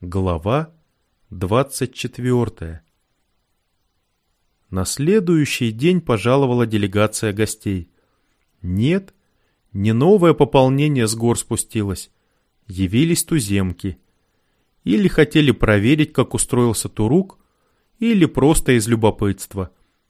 Глава 24. На следующий день пожаловала делегация гостей. Нет, не новое пополнение с гор спустилось. Явились туземки. Или хотели проверить, как устроился Турук, или просто из любопытства.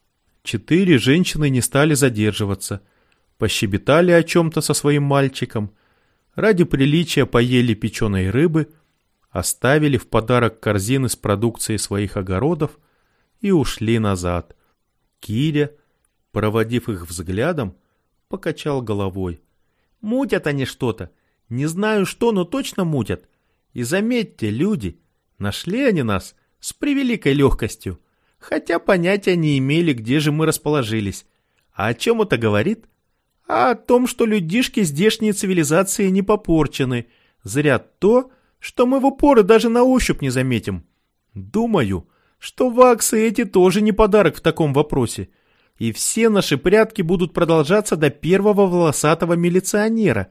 4 женщины не стали задерживаться. Пощебетали о чем-то со своим мальчиком. Ради приличия поели печеной рыбы, оставили в подарок корзины с продукцией своих огородов и ушли назад. Киря, проводив их взглядом, покачал головой. «Мутят они что-то. Не знаю что, но точно мутят. И заметьте, люди, нашли они нас с превеликой легкостью, хотя понятия не имели, где же мы расположились. А о чем это говорит? А о том, что людишки здешней цивилизации не попорчены. Зря то, что мы в упор даже на ощупь не заметим. Думаю, что ваксы эти тоже не подарок в таком вопросе. И все наши прятки будут продолжаться до первого волосатого милиционера».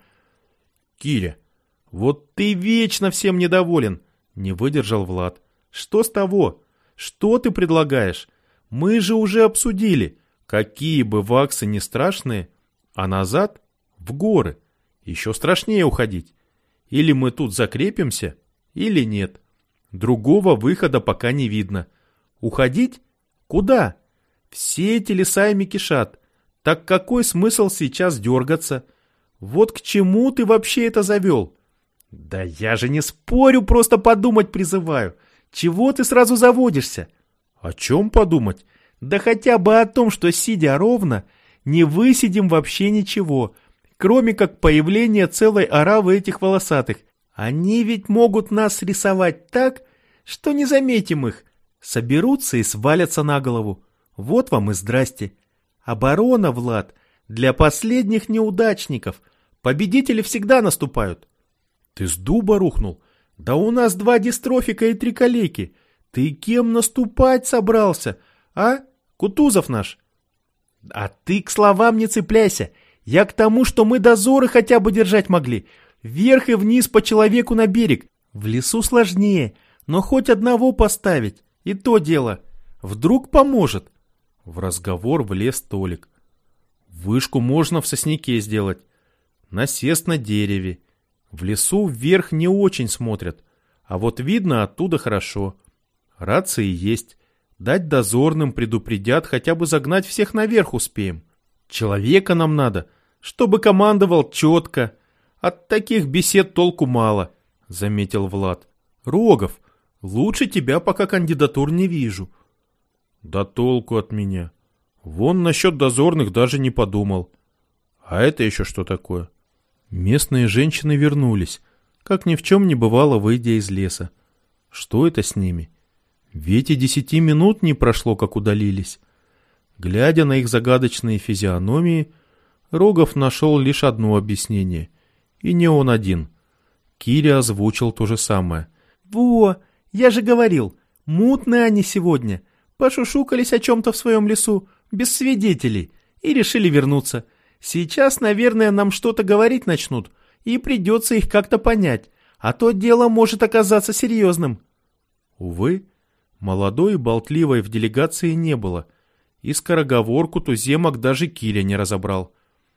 «Киря, вот ты вечно всем недоволен», — не выдержал Влад. «Что с того? Что ты предлагаешь? Мы же уже обсудили, какие бы ваксы не страшные, а назад в горы. Еще страшнее уходить. Или мы тут закрепимся, или нет. Другого выхода пока не видно. Уходить? Куда? Все эти леса кишат. Так какой смысл сейчас дергаться? Вот к чему ты вообще это завел?» «Да я же не спорю, просто подумать призываю. Чего ты сразу заводишься?» «О чем подумать?» «Да хотя бы о том, что, сидя ровно, не высидим вообще ничего, кроме как появления целой оравы этих волосатых. Они ведь могут нас рисовать так, что не заметим их. Соберутся и свалятся на голову. Вот вам и здрасте. Оборона, Влад, для последних неудачников. Победители всегда наступают». «Ты с дуба рухнул? Да у нас 2 дистрофика и 3 калеки. Ты кем наступать собрался, а? Кутузов наш?» «А ты к словам не цепляйся. Я к тому, что мы дозоры хотя бы держать могли. Вверх и вниз по человеку на берег. В лесу сложнее, но хоть одного поставить. И то дело. Вдруг поможет». В разговор влез Толик. «Вышку можно в сосняке сделать. Насест на дереве. В лесу вверх не очень смотрят, а вот видно оттуда хорошо. Рации есть. Дать дозорным, предупредят, хотя бы загнать всех наверх успеем. Человека нам надо, чтобы командовал четко. От таких бесед толку мало», — заметил Влад. «Рогов, лучше тебя пока кандидатур не вижу». «Да толку от меня. Вон насчет дозорных даже не подумал. А это еще что такое?» Местные женщины вернулись, как ни в чем не бывало, выйдя из леса. Что это с ними? Ведь и 10 минут не прошло, как удалились. Глядя на их загадочные физиономии, Рогов нашел лишь одно объяснение. И не он один. Киря озвучил то же самое. «Во, я же говорил, мутные они сегодня. Пошушукались о чем-то в своем лесу, без свидетелей, и решили вернуться. Сейчас, наверное, нам что-то говорить начнут, и придется их как-то понять, а то дело может оказаться серьезным». Увы, молодой и болтливой в делегации не было, и скороговорку туземок даже Киря не разобрал.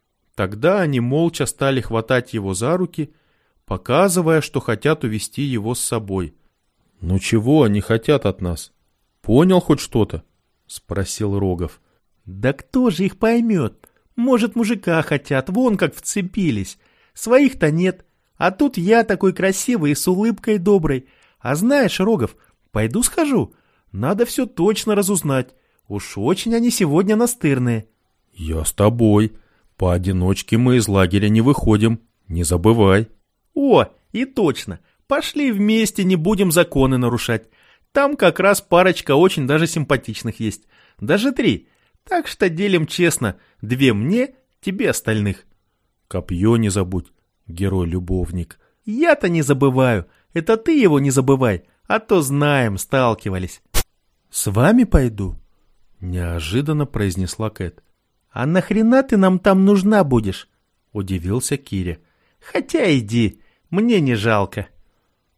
Тогда они молча стали хватать его за руки, показывая, что хотят увести его с собой. «Ну чего они хотят от нас? Понял хоть что-то?» — спросил Рогов. «Да кто же их поймет? Может, мужика хотят, вон как вцепились. Своих-то нет, а тут я такой красивый и с улыбкой доброй. А знаешь, Рогов, пойду схожу. Надо все точно разузнать. Уж очень они сегодня настырные». «Я с тобой. Поодиночке мы из лагеря не выходим. Не забывай». «О, и точно. Пошли вместе, не будем законы нарушать. Там как раз парочка очень даже симпатичных есть. Даже 3. Так что делим честно. 2 мне, тебе остальных». «Копье не забудь, герой-любовник». «Я-то не забываю. Это ты его не забывай. А то знаем, сталкивались». «С вами пойду?» — неожиданно произнесла Кэт. «А нахрена ты нам там нужна будешь?» — удивился Киря. «Хотя иди, мне не жалко».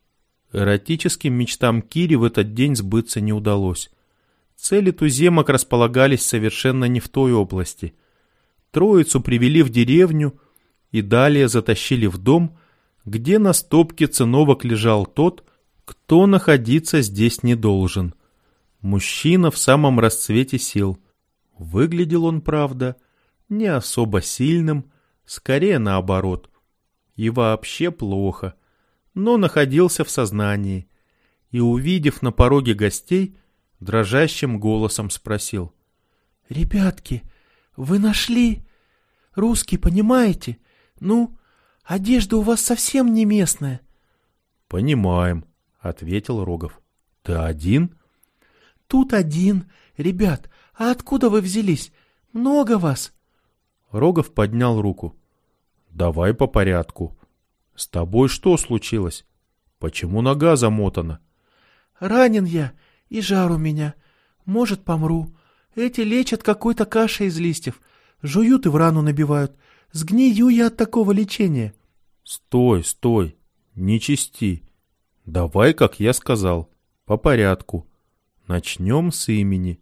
Эротическим мечтам Кири в этот день сбыться не удалось. Цели туземок располагались совершенно не в той области. Троицу привели в деревню и далее затащили в дом, где на стопке циновок лежал тот, кто находиться здесь не должен. Мужчина в самом расцвете сил. Выглядел он, правда, не особо сильным, скорее наоборот. И вообще плохо, но находился в сознании. И, увидев на пороге гостей, дрожащим голосом спросил: «Ребятки, вы нашли? Русский, понимаете? Ну, одежда у вас совсем не местная». «Понимаем», — ответил Рогов. «Ты один?» «Тут один. Ребят, а откуда вы взялись? Много вас?» Рогов поднял руку. «Давай по порядку. С тобой что случилось? Почему нога замотана?» «Ранен я, и жар у меня. Может, помру. Эти лечат какой-то кашей из листьев. Жуют и в рану набивают. Сгнию я от такого лечения». «Стой, стой, не чисти. Давай, как я сказал, по порядку. Начнем с имени».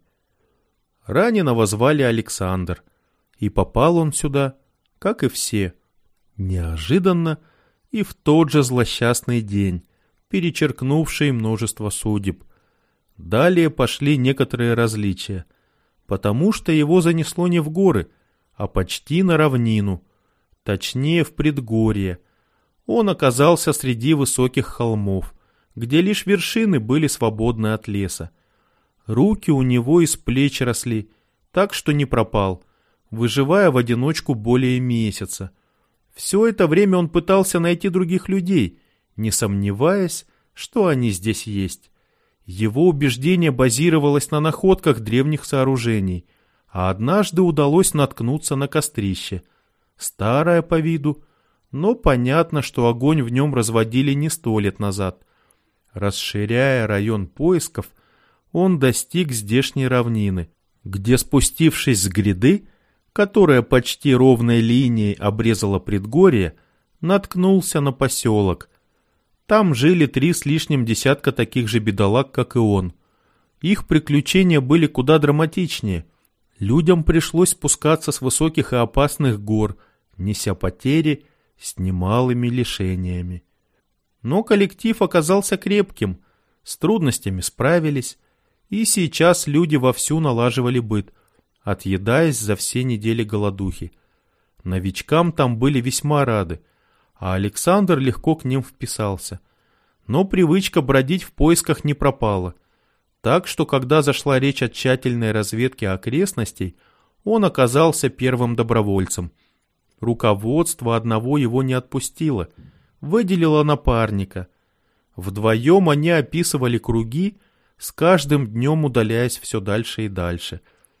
Раненого звали Александр, и попал он сюда, как и все, неожиданно и в тот же злосчастный день, перечеркнувший множество судеб. Далее пошли некоторые различия, потому что его занесло не в горы, а почти на равнину, точнее в предгорье. Он оказался среди высоких холмов, где лишь вершины были свободны от леса. Руки у него из плеч росли, так что не пропал, выживая в одиночку более месяца. Все это время он пытался найти других людей, не сомневаясь, что они здесь есть. Его убеждение базировалось на находках древних сооружений, а однажды удалось наткнуться на кострище. Старое по виду, но понятно, что огонь в нем разводили не 100 лет назад. Расширяя район поисков, он достиг здешней равнины, где, спустившись с гряды, которая почти ровной линией обрезала предгорье, наткнулся на поселок. Там жили 3 с лишним десятка таких же бедолаг, как и он. Их приключения были куда драматичнее. Людям пришлось спускаться с высоких и опасных гор, неся потери с немалыми лишениями. Но коллектив оказался крепким, с трудностями справились, и сейчас люди вовсю налаживали быт, отъедаясь за все недели голодухи. Новичкам там были весьма рады, а Александр легко к ним вписался. Но привычка бродить в поисках не пропала, так что когда зашла речь о тщательной разведке окрестностей, он оказался первым добровольцем. Руководство одного его не отпустило, выделило напарника. Вдвоем они описывали круги, с каждым днем удаляясь все дальше и дальше.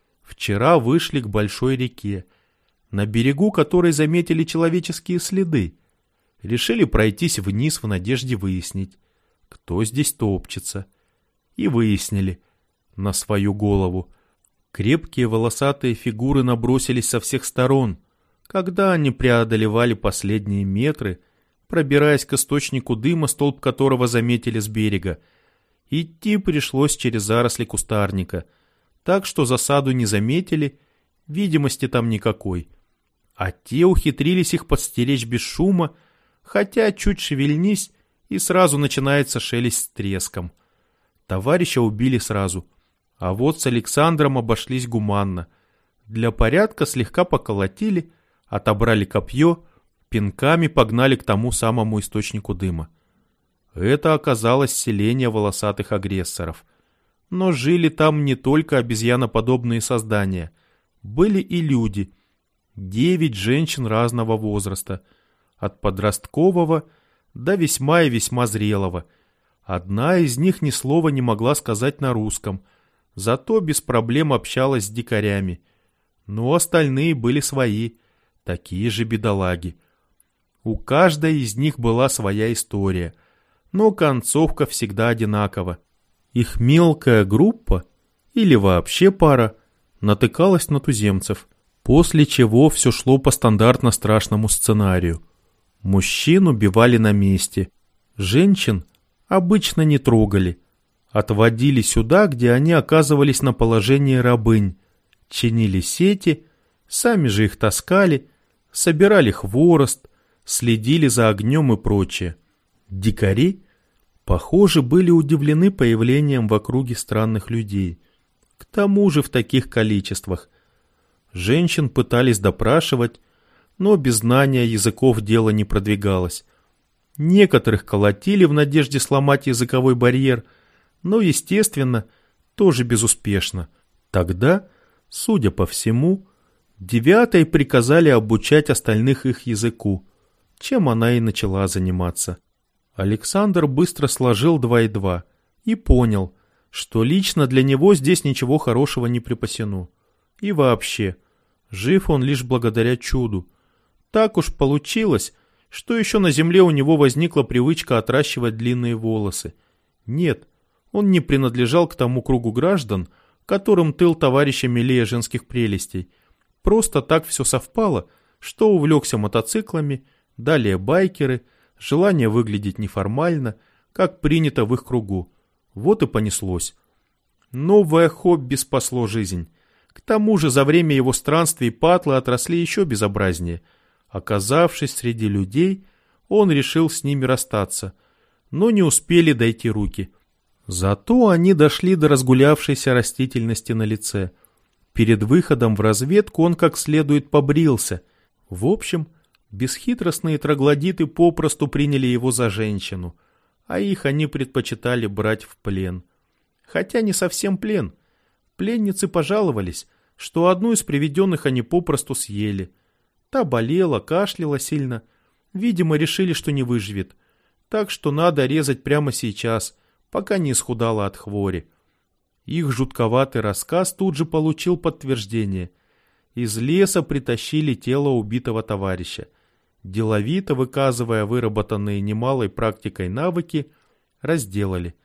Вчера вышли к большой реке, на берегу которой заметили человеческие следы. Решили пройтись вниз в надежде выяснить, кто здесь топчется. И выяснили на свою голову. Крепкие волосатые фигуры набросились со всех сторон, когда они преодолевали последние метры, пробираясь к источнику дыма, столб которого заметили с берега. Идти пришлось через заросли кустарника, так что засаду не заметили, видимости там никакой. А те ухитрились их подстеречь без шума, хотя чуть шевельнись, и сразу начинается шелест с треском. Товарища убили сразу, а вот с Александром обошлись гуманно. Для порядка слегка поколотили, отобрали копье, пинками погнали к тому самому источнику дыма. Это оказалось селение волосатых агрессоров. Но жили там не только обезьяноподобные создания. Были и люди. 9 женщин разного возраста. От подросткового до весьма и весьма зрелого. Одна из них ни слова не могла сказать на русском, зато без проблем общалась с дикарями. Но остальные были свои, такие же бедолаги. У каждой из них была своя история, но концовка всегда одинакова. Их мелкая группа, или вообще пара, натыкалась на туземцев, после чего все шло по стандартно страшному сценарию. Мужчин убивали на месте, женщин обычно не трогали. Отводили сюда, где они оказывались на положении рабынь, чинили сети, сами же их таскали, собирали хворост, следили за огнем и прочее. Дикари, похоже, были удивлены появлением в округе странных людей. К тому же в таких количествах. Женщин пытались допрашивать, но без знания языков дело не продвигалось. Некоторых колотили в надежде сломать языковой барьер, но, естественно, тоже безуспешно. Тогда, судя по всему, 9-й приказали обучать остальных их языку, чем она и начала заниматься. Александр быстро сложил 2 и 2 и понял, что лично для него здесь ничего хорошего не припасено. И вообще, жив он лишь благодаря чуду. Так уж получилось, что еще на земле у него возникла привычка отращивать длинные волосы. Нет, он не принадлежал к тому кругу граждан, которым тыл товарища милее женских прелестей. Просто так все совпало, что увлекся мотоциклами, далее байкеры, желание выглядеть неформально, как принято в их кругу. Вот и понеслось. Новое хобби спасло жизнь. К тому же за время его странствий патлы отросли еще безобразнее. Оказавшись среди людей, он решил с ними расстаться, но не успели дойти руки. Зато они дошли до разгулявшейся растительности на лице. Перед выходом в разведку он как следует побрился. В общем, бесхитростные троглодиты попросту приняли его за женщину, а их они предпочитали брать в плен. Хотя не совсем плен. Пленницы пожаловались, что одну из приведенных они попросту съели. Та болела, кашляла сильно. Видимо, решили, что не выживет. Так что надо резать прямо сейчас, пока не исхудала от хвори. Их жутковатый рассказ тут же получил подтверждение. Из леса притащили тело убитого товарища. Деловито выказывая выработанные немалой практикой навыки, разделали.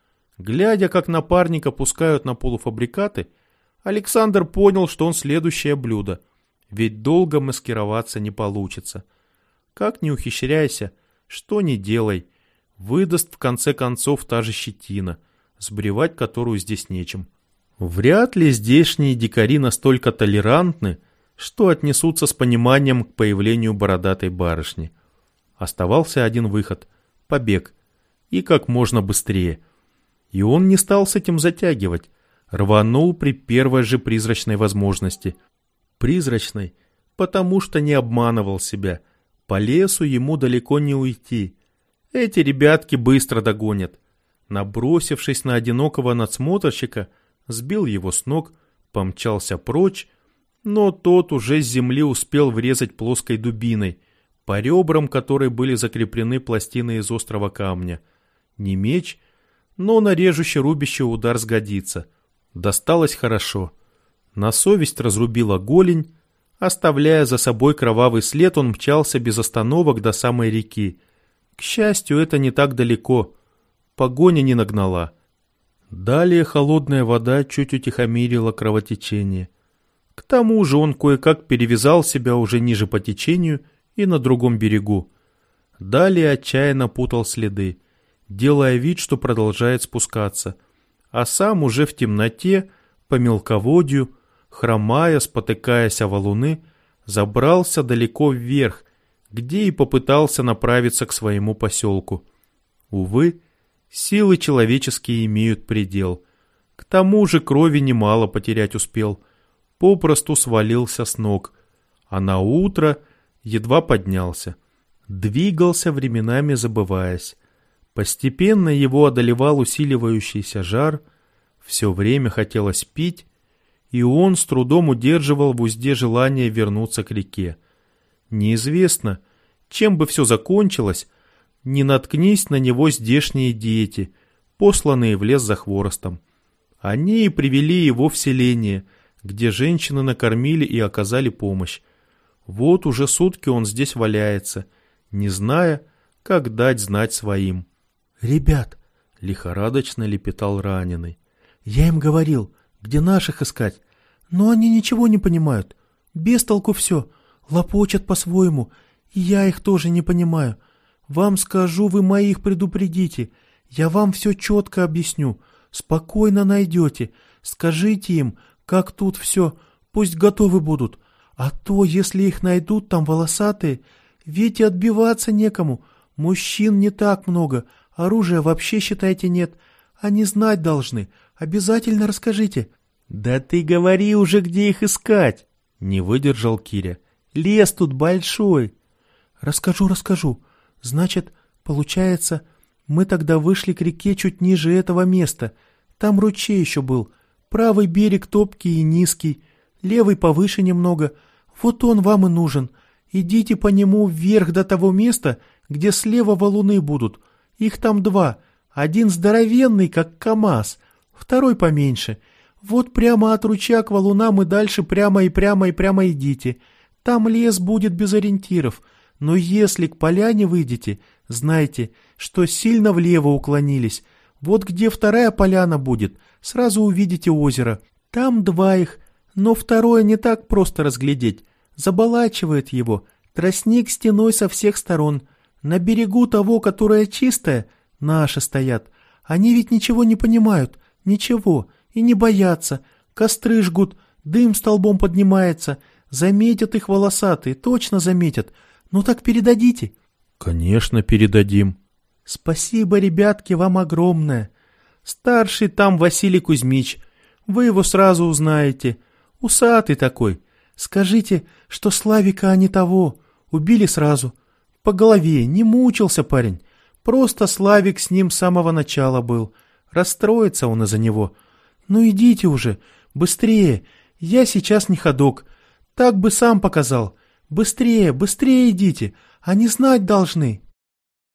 Глядя, как напарника пускают на полуфабрикаты, Александр понял, что он следующее блюдо, ведь долго маскироваться не получится. Как ни ухищряйся, что ни делай, выдаст в конце концов та же щетина, сбривать которую здесь нечем. Вряд ли здешние дикари настолько толерантны, что отнесутся с пониманием к появлению бородатой барышни. Оставался один выход — побег, и как можно быстрее. И он не стал с этим затягивать, рванул при первой же призрачной возможности. Призрачной, потому что не обманывал себя. По лесу ему далеко не уйти. Эти ребятки быстро догонят. Набросившись на одинокого надсмотрщика, сбил его с ног, помчался прочь, но тот уже с земли успел врезать плоской дубиной, по ребрам которой были закреплены пластины из острого камня. Не меч, но на режущий-рубящий удар сгодится. Досталось хорошо. На совесть разрубила голень. Оставляя за собой кровавый след, он мчался без остановок до самой реки. К счастью, это не так далеко. Погоня не нагнала. Далее холодная вода чуть утихомирила кровотечение. К тому же он кое-как перевязал себя уже ниже по течению и на другом берегу. Далее отчаянно путал следы, делая вид, что продолжает спускаться, а сам уже в темноте, по мелководью, хромая, спотыкаясь о валуны, забрался далеко вверх, где и попытался направиться к своему поселку. Увы, силы человеческие имеют предел. К тому же крови немало потерять успел, попросту свалился с ног, а на утро едва поднялся. Двигался, временами забываясь. Постепенно его одолевал усиливающийся жар, все время хотелось пить, и он с трудом удерживал в узде желание вернуться к реке. Неизвестно, чем бы все закончилось, не наткнись на него здешние дети, посланные в лес за хворостом. Они и привели его в селение, где женщины накормили и оказали помощь. Вот уже сутки он здесь валяется, не зная, как дать знать своим. «Ребят», — лихорадочно лепетал раненый, — «я им говорил, где наших искать, но они ничего не понимают. Без толку все, лопочат по-своему, и я их тоже не понимаю. Вам скажу, вы моих предупредите. Я вам все четко объясню. Спокойно найдете. Скажите им, как тут все. Пусть готовы будут. А то, если их найдут там волосатые, ведь и отбиваться некому. Мужчин не так много. Оружия вообще, считайте, нет. Они знать должны. Обязательно расскажите». «Да ты говори уже, где их искать!» — не выдержал Киря. «Лес тут большой!» Расскажу. Значит, получается, мы тогда вышли к реке чуть ниже этого места. Там ручей еще был. Правый берег топкий и низкий, левый повыше немного. Вот он вам и нужен. Идите по нему вверх до того места, где слева валуны будут. Их там 2. Один здоровенный, как КамАЗ, второй поменьше. Вот прямо от ручья к валунам и дальше прямо идите. Там лес будет без ориентиров. Но если к поляне выйдете, знайте, что сильно влево уклонились. Вот где вторая поляна будет, сразу увидите озеро. Там 2 их, но второе не так просто разглядеть. Заболачивает его, тростник стеной со всех сторон. На берегу того, которое чистое, наши стоят. Они ведь ничего не понимают, ничего, и не боятся. Костры жгут, дым столбом поднимается. Заметят их волосатые, точно заметят. Ну так передадите». «Конечно, передадим». «Спасибо, ребятки, вам огромное. Старший там Василий Кузьмич. Вы его сразу узнаете. Усатый такой. Скажите, что Славика они того. Убили сразу. По голове, не мучился парень. Просто Славик с ним с самого начала был. Расстроится он из-за него. Ну идите уже, быстрее. Я сейчас не ходок. Так бы сам показал. Быстрее идите. Они знать должны».